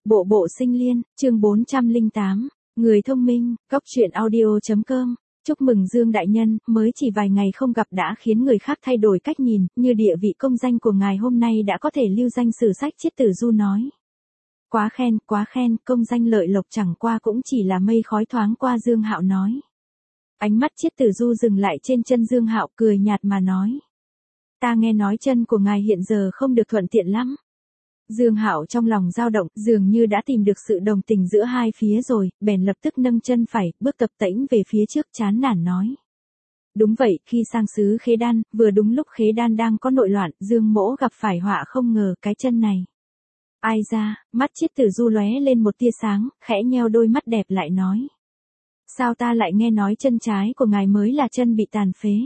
Bộ bộ sinh liên, chương 408, người thông minh, góc truyện audio.com. Chúc mừng Dương Đại Nhân, mới chỉ vài ngày không gặp đã khiến người khác thay đổi cách nhìn, như địa vị công danh của ngài hôm nay đã có thể lưu danh sử sách. Chiết Tử Du nói. Quá khen, công danh lợi lộc chẳng qua cũng chỉ là mây khói thoáng qua. Dương Hạo nói. Ánh mắt Chiết Tử Du dừng lại trên chân Dương Hạo, cười nhạt mà nói. Ta nghe nói chân của ngài hiện giờ không được thuận tiện lắm. Dương Hạo trong lòng dao động, dường như đã tìm được sự đồng tình giữa hai phía rồi, bèn lập tức nâng chân phải, bước tập tễnh về phía trước, chán nản nói. Đúng vậy, khi sang xứ Khế Đan, vừa đúng lúc Khế Đan đang có nội loạn, Dương mỗ gặp phải họa không ngờ cái chân này. Ai ra, mắt Chiết Tử Du lóe lên một tia sáng, khẽ nheo đôi mắt đẹp lại nói. Sao ta lại nghe nói chân trái của ngài mới là chân bị tàn phế?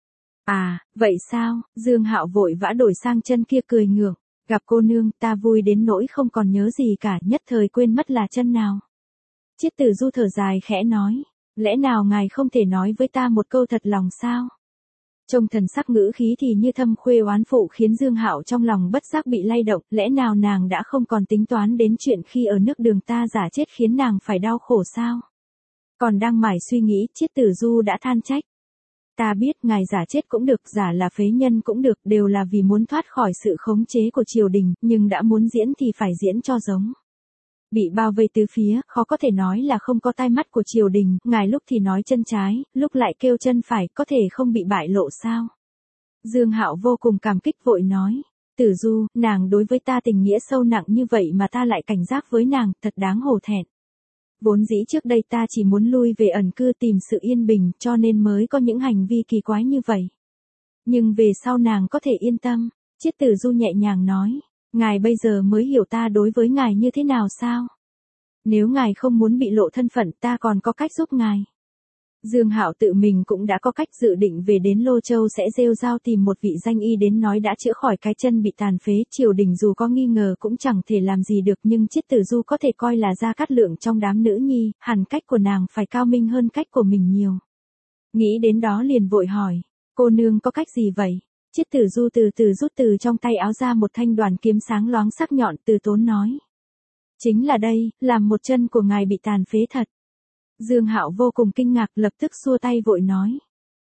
À, vậy sao? Dương Hạo vội vã đổi sang chân kia, cười ngượng. Gặp cô nương, ta vui đến nỗi không còn nhớ gì cả, nhất thời quên mất là chân nào. Chiết Tử Du thở dài khẽ nói, lẽ nào ngài không thể nói với ta một câu thật lòng sao? Trông thần sắc ngữ khí thì như thâm khuê oán phụ, khiến Dương Hạo trong lòng bất giác bị lay động, lẽ nào nàng đã không còn tính toán đến chuyện khi ở nước Đường ta giả chết khiến nàng phải đau khổ sao? Còn đang mải suy nghĩ, Chiết Tử Du đã than trách. Ta biết ngài giả chết cũng được, giả là phế nhân cũng được, đều là vì muốn thoát khỏi sự khống chế của triều đình, nhưng đã muốn diễn thì phải diễn cho giống. Bị bao vây tứ phía, khó có thể nói là không có tai mắt của triều đình, ngài lúc thì nói chân trái, lúc lại kêu chân phải, có thể không bị bại lộ sao? Dương Hạo vô cùng cảm kích vội nói, Tử Du, nàng đối với ta tình nghĩa sâu nặng như vậy mà ta lại cảnh giác với nàng, thật đáng hổ thẹn. Vốn dĩ trước đây ta chỉ muốn lui về ẩn cư tìm sự yên bình, cho nên mới có những hành vi kỳ quái như vậy. Nhưng về sau nàng có thể yên tâm. Chiết Tử Du nhẹ nhàng nói, ngài bây giờ mới hiểu ta đối với ngài như thế nào sao? Nếu ngài không muốn bị lộ thân phận, ta còn có cách giúp ngài. Dương Hạo tự mình cũng đã có cách, dự định về đến Lô Châu sẽ rêu rao tìm một vị danh y đến nói đã chữa khỏi cái chân bị tàn phế, triều đình dù có nghi ngờ cũng chẳng thể làm gì được, nhưng Chiết Tử Du có thể coi là Gia Cát Lượng trong đám nữ nhi, hẳn cách của nàng phải cao minh hơn cách của mình nhiều. Nghĩ đến đó liền vội hỏi, cô nương có cách gì vậy? Chiết Tử Du từ từ rút từ trong tay áo ra một thanh đoàn kiếm sáng loáng sắc nhọn, từ tốn nói. Chính là đây, làm một chân của ngài bị tàn phế thật. Dương Hạo vô cùng kinh ngạc, lập tức xua tay vội nói.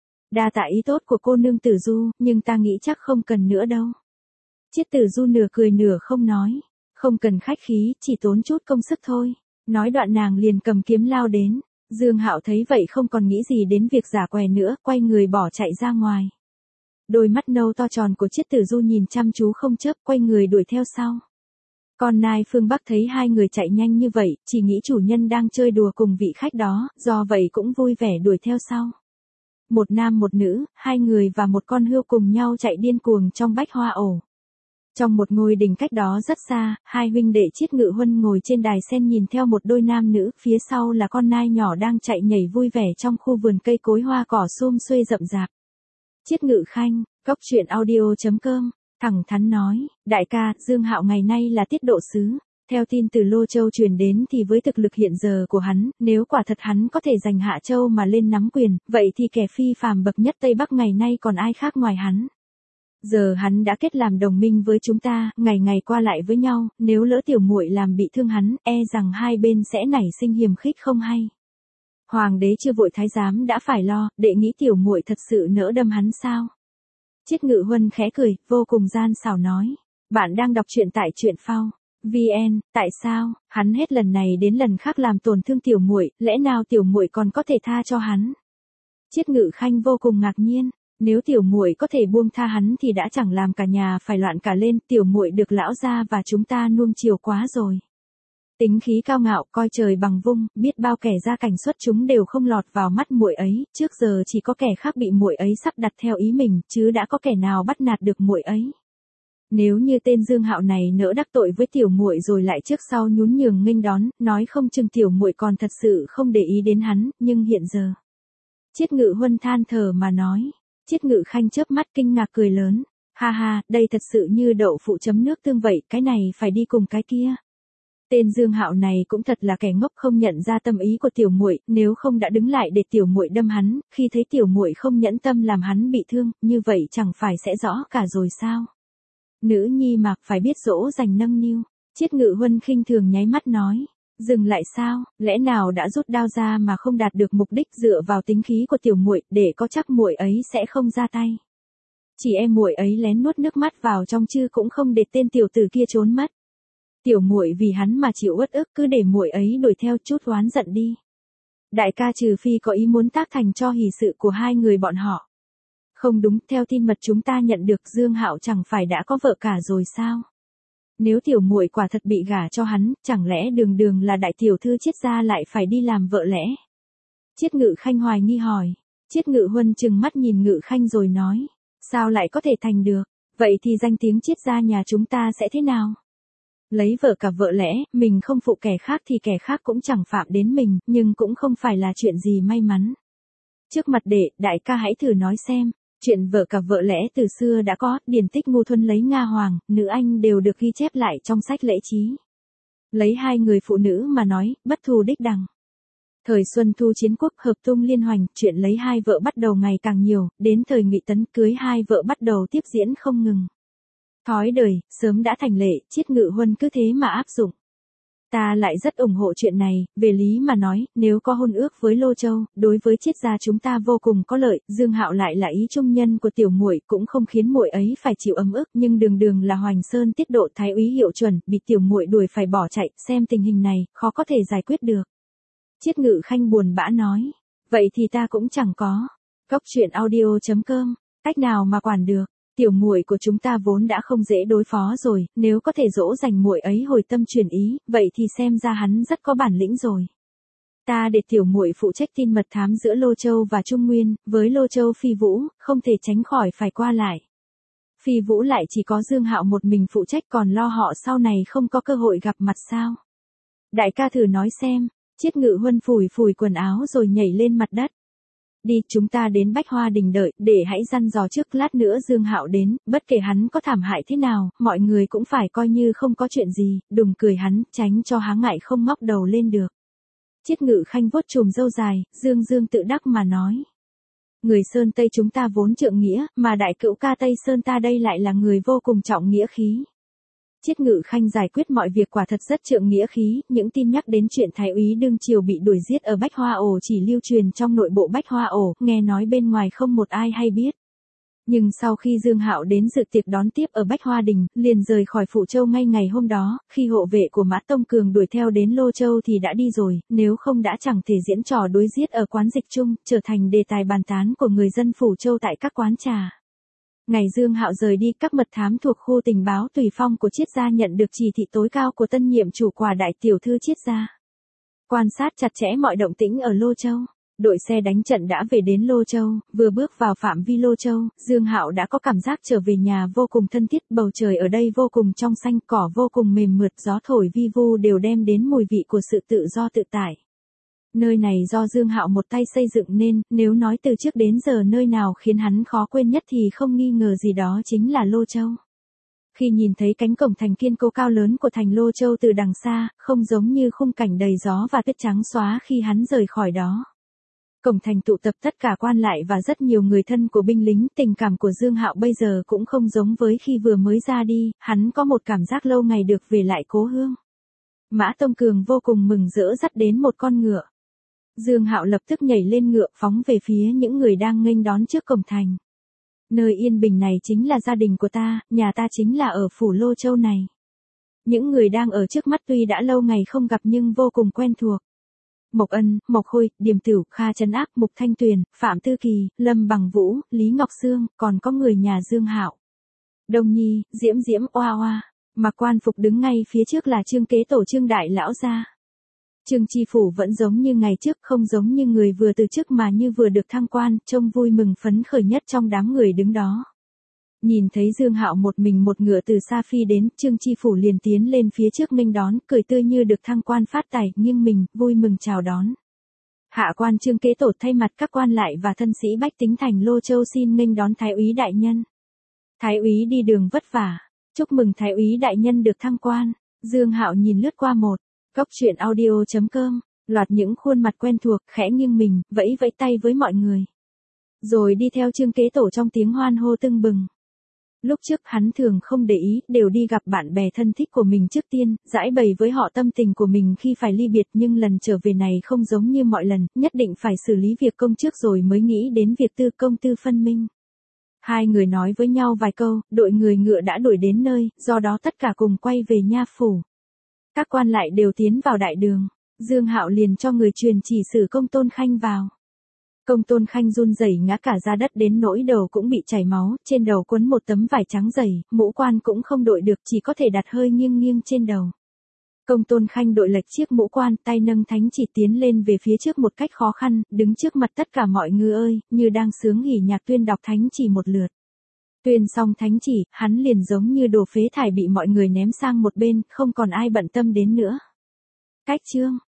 Đa tạ ý tốt của cô nương Tử Du, nhưng ta nghĩ chắc không cần nữa đâu. Chiết Tử Du nửa cười nửa không nói. Không cần khách khí, chỉ tốn chút công sức thôi. Nói đoạn nàng liền cầm kiếm lao đến. Dương Hạo thấy vậy không còn nghĩ gì đến việc giả què nữa, quay người bỏ chạy ra ngoài. Đôi mắt nâu to tròn của Chiết Tử Du nhìn chăm chú không chớp, quay người đuổi theo sau. Còn Nai Phương Bắc thấy hai người chạy nhanh như vậy, chỉ nghĩ chủ nhân đang chơi đùa cùng vị khách đó, do vậy cũng vui vẻ đuổi theo sau. Một nam một nữ, hai người và một con hươu cùng nhau chạy điên cuồng trong bách hoa ổ. Trong một ngôi đình cách đó rất xa, hai huynh đệ Chiết Ngự Huân ngồi trên đài sen nhìn theo một đôi nam nữ, phía sau là con nai nhỏ đang chạy nhảy vui vẻ trong khu vườn cây cối hoa cỏ sum xuê rậm rạp. Chiết Ngự Khanh, góc truyện audio.com. Thẳng thắn nói, đại ca, Dương Hạo ngày nay là tiết độ sứ. Theo tin từ Lô Châu truyền đến thì với thực lực hiện giờ của hắn, nếu quả thật hắn có thể giành Hạ Châu mà lên nắm quyền, vậy thì kẻ phi phàm bậc nhất Tây Bắc ngày nay còn ai khác ngoài hắn. Giờ hắn đã kết làm đồng minh với chúng ta, ngày ngày qua lại với nhau, nếu lỡ tiểu muội làm bị thương hắn, e rằng hai bên sẽ nảy sinh hiềm khích không hay. Hoàng đế chưa vội thái giám đã phải lo, đệ nghĩ tiểu muội thật sự nỡ đâm hắn sao? Chiết Ngự Huân khẽ cười, vô cùng gian xảo nói. Bạn đang đọc truyện tại truyện phao. VN, tại sao, hắn hết lần này đến lần khác làm tổn thương tiểu muội, lẽ nào tiểu muội còn có thể tha cho hắn? Chiết Ngự Khanh vô cùng ngạc nhiên, nếu tiểu muội có thể buông tha hắn thì đã chẳng làm cả nhà phải loạn cả lên, tiểu muội được lão gia và chúng ta nuông chiều quá rồi. Tính khí cao ngạo, coi trời bằng vung, biết bao kẻ ra cảnh xuất chúng đều không lọt vào mắt muội ấy, trước giờ chỉ có kẻ khác bị muội ấy sắp đặt theo ý mình, chứ đã có kẻ nào bắt nạt được muội ấy. Nếu như tên Dương Hạo này nỡ đắc tội với tiểu muội rồi lại trước sau nhún nhường nghênh đón, nói không chừng tiểu muội còn thật sự không để ý đến hắn, nhưng hiện giờ. Chiết Ngự Huân than thở mà nói. Chiết Ngự Khanh chớp mắt kinh ngạc cười lớn. Ha ha, đây thật sự như đậu phụ chấm nước tương vậy, cái này phải đi cùng cái kia. Tên Dương Hạo này cũng thật là kẻ ngốc, không nhận ra tâm ý của tiểu muội, nếu không đã đứng lại để tiểu muội đâm hắn, khi thấy tiểu muội không nhẫn tâm làm hắn bị thương, như vậy chẳng phải sẽ rõ cả rồi sao? Nữ nhi mà phải biết dỗ dành nâng niu. Chiết Ngự Huân khinh thường nháy mắt nói. Dừng lại sao, lẽ nào đã rút đao ra mà không đạt được mục đích, dựa vào tính khí của tiểu muội để có chắc muội ấy sẽ không ra tay. Chỉ e muội ấy lén nuốt nước mắt vào trong chứ cũng không để tên tiểu tử kia trốn mất. Tiểu muội vì hắn mà chịu uất ức, cứ để muội ấy đuổi theo chút oán giận đi. Đại ca trừ phi có ý muốn tác thành cho hỷ sự của hai người bọn họ. Không đúng, theo tin mật chúng ta nhận được Dương Hạo chẳng phải đã có vợ cả rồi sao? Nếu tiểu muội quả thật bị gả cho hắn, chẳng lẽ đường đường là đại tiểu thư Chiết gia lại phải đi làm vợ lẽ? Chiết Ngự Khanh hoài nghi hỏi. Chiết Ngự Huân trừng mắt nhìn Ngự Khanh rồi nói. Sao lại có thể thành được? Vậy thì danh tiếng Chiết gia nhà chúng ta sẽ thế nào? Lấy vợ cả vợ lẽ, mình không phụ kẻ khác thì kẻ khác cũng chẳng phạm đến mình, nhưng cũng không phải là chuyện gì may mắn. Trước mặt đệ, đại ca hãy thử nói xem. Chuyện vợ cả vợ lẽ từ xưa đã có, điển tích Ngô Thuân lấy Nga Hoàng, nữ anh đều được ghi chép lại trong sách lễ trí. Lấy hai người phụ nữ mà nói, bất thù đích đằng. Thời Xuân Thu chiến quốc hợp tung liên hoành, chuyện lấy hai vợ bắt đầu ngày càng nhiều, đến thời Ngụy Tấn cưới hai vợ bắt đầu tiếp diễn không ngừng. Thói đời, sớm đã thành lệ, Chiết Ngự Huân cứ thế mà áp dụng. Ta lại rất ủng hộ chuyện này, về lý mà nói, nếu có hôn ước với Lô Châu, đối với Chiết gia chúng ta vô cùng có lợi, Dương Hạo lại là ý trung nhân của tiểu muội, cũng không khiến muội ấy phải chịu ấm ức, nhưng đường đường là Hoành Sơn tiết độ thái úy hiệu chuẩn, bị tiểu muội đuổi phải bỏ chạy, xem tình hình này, khó có thể giải quyết được. Chiết Ngự Khanh buồn bã nói, vậy thì ta cũng chẳng có. Góc truyện audio.com, cách nào mà quản được. Tiểu muội của chúng ta vốn đã không dễ đối phó rồi, nếu có thể dỗ dành muội ấy hồi tâm chuyển ý, vậy thì xem ra hắn rất có bản lĩnh rồi. Ta để tiểu muội phụ trách tin mật thám giữa Lô Châu và Trung Nguyên, với Lô Châu Phi Vũ, không thể tránh khỏi phải qua lại. Phi Vũ lại chỉ có Dương Hạo một mình phụ trách, còn lo họ sau này không có cơ hội gặp mặt sao? Đại ca thử nói xem. Chiết Ngự Huân phủi phủi quần áo rồi nhảy lên mặt đất. Đi, chúng ta đến Bách Hoa Đình đợi, để hãy dặn dò trước, lát nữa Dương Hạo đến, bất kể hắn có thảm hại thế nào, mọi người cũng phải coi như không có chuyện gì, đừng cười hắn, tránh cho há ngại không ngóc đầu lên được. Chiết Ngự Khanh vuốt chùm râu dài, dương dương tự đắc mà nói. Người Sơn Tây chúng ta vốn trượng nghĩa, mà đại cữu ca Tây Sơn ta đây lại là người vô cùng trọng nghĩa khí. Chiết Ngự Khanh giải quyết mọi việc quả thật rất trượng nghĩa khí, những tin nhắc đến chuyện thái úy đương triều bị đuổi giết ở Bách Hoa Ổ chỉ lưu truyền trong nội bộ Bách Hoa Ổ, nghe nói bên ngoài không một ai hay biết. Nhưng sau khi Dương Hạo đến dự tiệc đón tiếp ở Bách Hoa Đình, liền rời khỏi Phủ Châu ngay ngày hôm đó, khi hộ vệ của Mã Tông Cường đuổi theo đến Lô Châu thì đã đi rồi, nếu không đã chẳng thể diễn trò đối giết ở quán dịch chung, trở thành đề tài bàn tán của người dân Phủ Châu tại các quán trà. Ngày Dương Hạo rời đi, các mật thám thuộc khu tình báo Tùy Phong của Chiết gia nhận được chỉ thị tối cao của tân nhiệm chủ quả đại tiểu thư Chiết gia. Quan sát chặt chẽ mọi động tĩnh ở Lô Châu. Đội xe đánh trận đã về đến Lô Châu, vừa bước vào phạm vi Lô Châu, Dương Hạo đã có cảm giác trở về nhà vô cùng thân thiết, bầu trời ở đây vô cùng trong xanh, cỏ vô cùng mềm mượt, gió thổi vi vu đều đem đến mùi vị của sự tự do tự tại. Nơi này do Dương Hạo một tay xây dựng nên, nếu nói từ trước đến giờ nơi nào khiến hắn khó quên nhất thì không nghi ngờ gì đó chính là Lô Châu. Khi nhìn thấy cánh cổng thành kiên cố cao lớn của thành Lô Châu từ đằng xa, không giống như khung cảnh đầy gió và tuyết trắng xóa khi hắn rời khỏi đó. Cổng thành tụ tập tất cả quan lại và rất nhiều người thân của binh lính, tình cảm của Dương Hạo bây giờ cũng không giống với khi vừa mới ra đi, hắn có một cảm giác lâu ngày được về lại cố hương. Mã Tông Cường vô cùng mừng rỡ dắt đến một con ngựa. Dương Hạo lập tức nhảy lên ngựa phóng về phía những người đang nghênh đón trước cổng thành. Nơi yên bình này chính là gia đình của ta, nhà ta chính là ở phủ Lô Châu này. Những người đang ở trước mắt tuy đã lâu ngày không gặp nhưng vô cùng quen thuộc. Mộc Ân, Mộc Khôi, Điềm Tửu, Kha Trấn Ác, Mục Thanh Tuyền, Phạm Tư Kỳ, Lâm Bằng Vũ, Lý Ngọc Sương, còn có người nhà Dương Hạo. Đông Nhi, Diễm Diễm, Oa Oa, mặc quan phục đứng ngay phía trước là Trương Kế Tổ Trương Đại Lão gia. Trương Chi Phủ vẫn giống như ngày trước, không giống như người vừa từ chức mà như vừa được thăng quan, trông vui mừng phấn khởi nhất trong đám người đứng đó. Nhìn thấy Dương Hạo một mình một ngựa từ xa phi đến, Trương Chi Phủ liền tiến lên phía trước nghênh đón, cười tươi như được thăng quan phát tài, nghiêng mình, vui mừng chào đón. Hạ quan Trương Kế Tổ thay mặt các quan lại và thân sĩ bách tính thành Lô Châu xin nghênh đón Thái úy đại nhân. Thái úy đi đường vất vả, chúc mừng Thái úy đại nhân được thăng quan. Dương Hạo nhìn lướt qua một góc truyện audio.com, loạt những khuôn mặt quen thuộc, khẽ nghiêng mình, vẫy vẫy tay với mọi người. Rồi đi theo Trương Kế Tổ trong tiếng hoan hô tưng bừng. Lúc trước hắn thường không để ý, đều đi gặp bạn bè thân thích của mình trước tiên, giải bày với họ tâm tình của mình khi phải ly biệt, nhưng lần trở về này không giống như mọi lần, nhất định phải xử lý việc công trước rồi mới nghĩ đến việc tư công tư phân minh. Hai người nói với nhau vài câu, đội người ngựa đã đuổi đến nơi, do đó tất cả cùng quay về nha phủ. Các quan lại đều tiến vào đại đường, Dương Hạo liền cho người truyền chỉ sử Công Tôn Khanh vào. Công Tôn Khanh run rẩy ngã cả ra đất đến nỗi đầu cũng bị chảy máu, trên đầu quấn một tấm vải trắng dày, mũ quan cũng không đội được, chỉ có thể đặt hơi nghiêng nghiêng trên đầu. Công Tôn Khanh đội lệch chiếc mũ quan, tay nâng thánh chỉ tiến lên về phía trước một cách khó khăn, đứng trước mặt tất cả mọi người ơi, như đang sướng hỉ nhạc tuyên đọc thánh chỉ một lượt. Tuyên xong thánh chỉ, hắn liền giống như đồ phế thải bị mọi người ném sang một bên, không còn ai bận tâm đến nữa. Cách chương